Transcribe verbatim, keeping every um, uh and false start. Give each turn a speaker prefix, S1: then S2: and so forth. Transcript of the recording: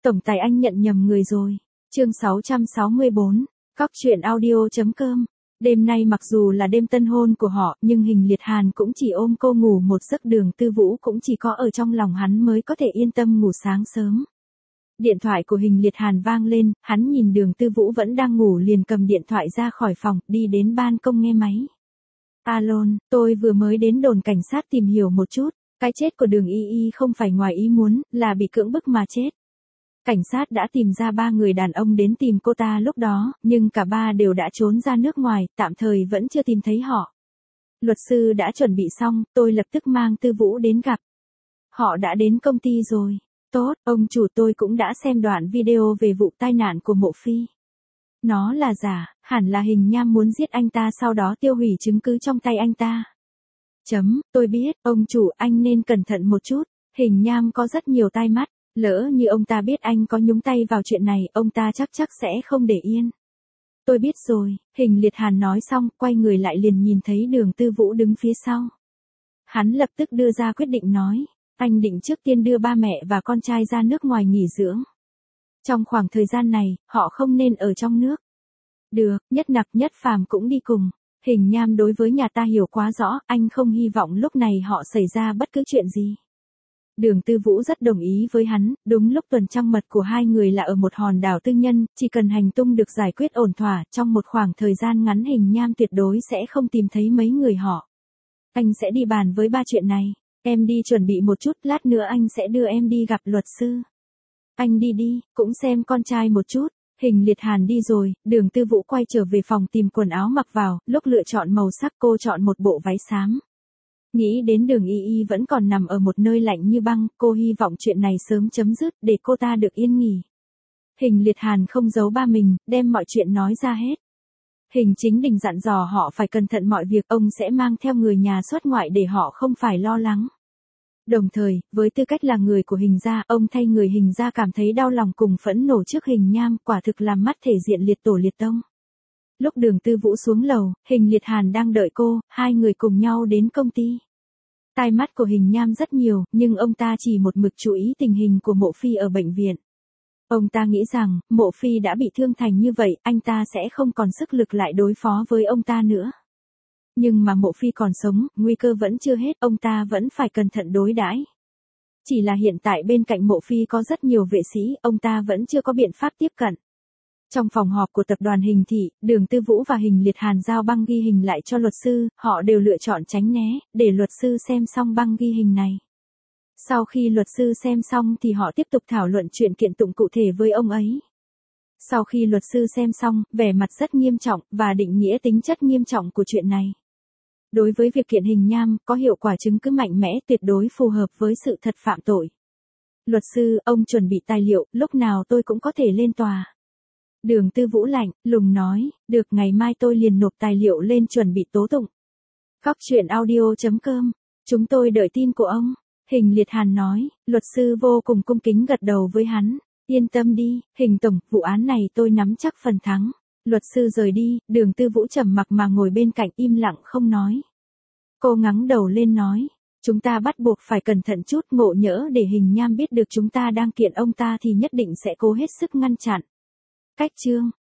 S1: Tổng tài anh nhận nhầm người rồi. Chương sáu trăm sáu mươi bốn, Cóc truyện audio.com. Đêm nay mặc dù là đêm tân hôn của họ, nhưng Hình Liệt Hàn cũng chỉ ôm cô ngủ một giấc, Đường Tư Vũ cũng chỉ có ở trong lòng hắn mới có thể yên tâm ngủ sáng sớm. Điện thoại của Hình Liệt Hàn vang lên, hắn nhìn Đường Tư Vũ vẫn đang ngủ liền cầm điện thoại ra khỏi phòng, đi đến ban công nghe máy. Alo, tôi vừa mới đến đồn cảnh sát tìm hiểu một chút, cái chết của Đường Y Y không phải ngoài ý muốn, là bị cưỡng bức mà chết. Cảnh sát đã tìm ra ba người đàn ông đến tìm cô ta lúc đó, nhưng cả ba đều đã trốn ra nước ngoài, tạm thời vẫn chưa tìm thấy họ. Luật sư đã chuẩn bị xong, tôi lập tức mang Tư Vũ đến gặp. Họ đã đến công ty rồi. Tốt, ông chủ, tôi cũng đã xem đoạn video về vụ tai nạn của Mộ Phi. Nó là giả, hẳn là Hình Nham muốn giết anh ta sau đó tiêu hủy chứng cứ trong tay anh ta. Chấm, tôi biết, ông chủ, anh nên cẩn thận một chút, Hình Nham có rất nhiều tai mắt. Lỡ như ông ta biết anh có nhúng tay vào chuyện này, ông ta chắc chắc sẽ không để yên. Tôi biết rồi, Hình Liệt Hàn nói xong, quay người lại liền nhìn thấy Đường Tư Vũ đứng phía sau. Hắn lập tức đưa ra quyết định nói, anh định trước tiên đưa ba mẹ và con trai ra nước ngoài nghỉ dưỡng. Trong khoảng thời gian này, họ không nên ở trong nước. Được, Nhất Nặc Nhất Phàm cũng đi cùng. Hình Nham đối với nhà ta hiểu quá rõ, anh không hy vọng lúc này họ xảy ra bất cứ chuyện gì. Đường Tư Vũ rất đồng ý với hắn, đúng lúc tuần trăng mật của hai người là ở một hòn đảo tư nhân, chỉ cần hành tung được giải quyết ổn thỏa, trong một khoảng thời gian ngắn Hình Nham tuyệt đối sẽ không tìm thấy mấy người họ. Anh sẽ đi bàn với ba chuyện này, em đi chuẩn bị một chút, lát nữa anh sẽ đưa em đi gặp luật sư. Anh đi đi, cũng xem con trai một chút. Hình Liệt Hàn đi rồi, Đường Tư Vũ quay trở về phòng tìm quần áo mặc vào, lúc lựa chọn màu sắc cô chọn một bộ váy xám. Nghĩ đến Đường Y Y vẫn còn nằm ở một nơi lạnh như băng, cô hy vọng chuyện này sớm chấm dứt để cô ta được yên nghỉ. Hình Liệt Hàn không giấu ba mình, đem mọi chuyện nói ra hết. Hình Chính Đình dặn dò họ phải cẩn thận mọi việc, ông sẽ mang theo người nhà xuất ngoại để họ không phải lo lắng. Đồng thời, với tư cách là người của Hình gia, ông thay người Hình gia cảm thấy đau lòng cùng phẫn nộ trước Hình Nham, quả thực làm mất thể diện liệt tổ liệt tông. Lúc Đường Tư Vũ xuống lầu, Hình Liệt Hàn đang đợi cô, hai người cùng nhau đến công ty. Tai mắt của Hình Nham rất nhiều, nhưng ông ta chỉ một mực chú ý tình hình của Mộ Phi ở bệnh viện. Ông ta nghĩ rằng, Mộ Phi đã bị thương thành như vậy, anh ta sẽ không còn sức lực lại đối phó với ông ta nữa. Nhưng mà Mộ Phi còn sống, nguy cơ vẫn chưa hết, ông ta vẫn phải cẩn thận đối đãi. Chỉ là hiện tại bên cạnh Mộ Phi có rất nhiều vệ sĩ, ông ta vẫn chưa có biện pháp tiếp cận. Trong phòng họp của tập đoàn Hình thị, Đường Tư Vũ và Hình Liệt Hàn giao băng ghi hình lại cho luật sư, họ đều lựa chọn tránh né, để luật sư xem xong băng ghi hình này. Sau khi luật sư xem xong thì họ tiếp tục thảo luận chuyện kiện tụng cụ thể với ông ấy. Sau khi luật sư xem xong, vẻ mặt rất nghiêm trọng, và định nghĩa tính chất nghiêm trọng của chuyện này. Đối với việc kiện Hình Nham, có hiệu quả chứng cứ mạnh mẽ tuyệt đối phù hợp với sự thật phạm tội. Luật sư, ông chuẩn bị tài liệu, lúc nào tôi cũng có thể lên tòa. Đường Tư Vũ lạnh lùng nói, được, ngày mai tôi liền nộp tài liệu lên chuẩn bị tố tụng. Cóc truyện audio.com, chúng tôi đợi tin của ông. Hình Liệt Hàn nói, luật sư vô cùng cung kính gật đầu với hắn. Yên tâm đi, Hình tổng, vụ án này tôi nắm chắc phần thắng. Luật sư rời đi, Đường Tư Vũ trầm mặc mà ngồi bên cạnh im lặng không nói. Cô ngẩng đầu lên nói, chúng ta bắt buộc phải cẩn thận chút, ngộ nhỡ để Hình Nham biết được chúng ta đang kiện ông ta thì nhất định sẽ cố hết sức ngăn chặn. Cách chương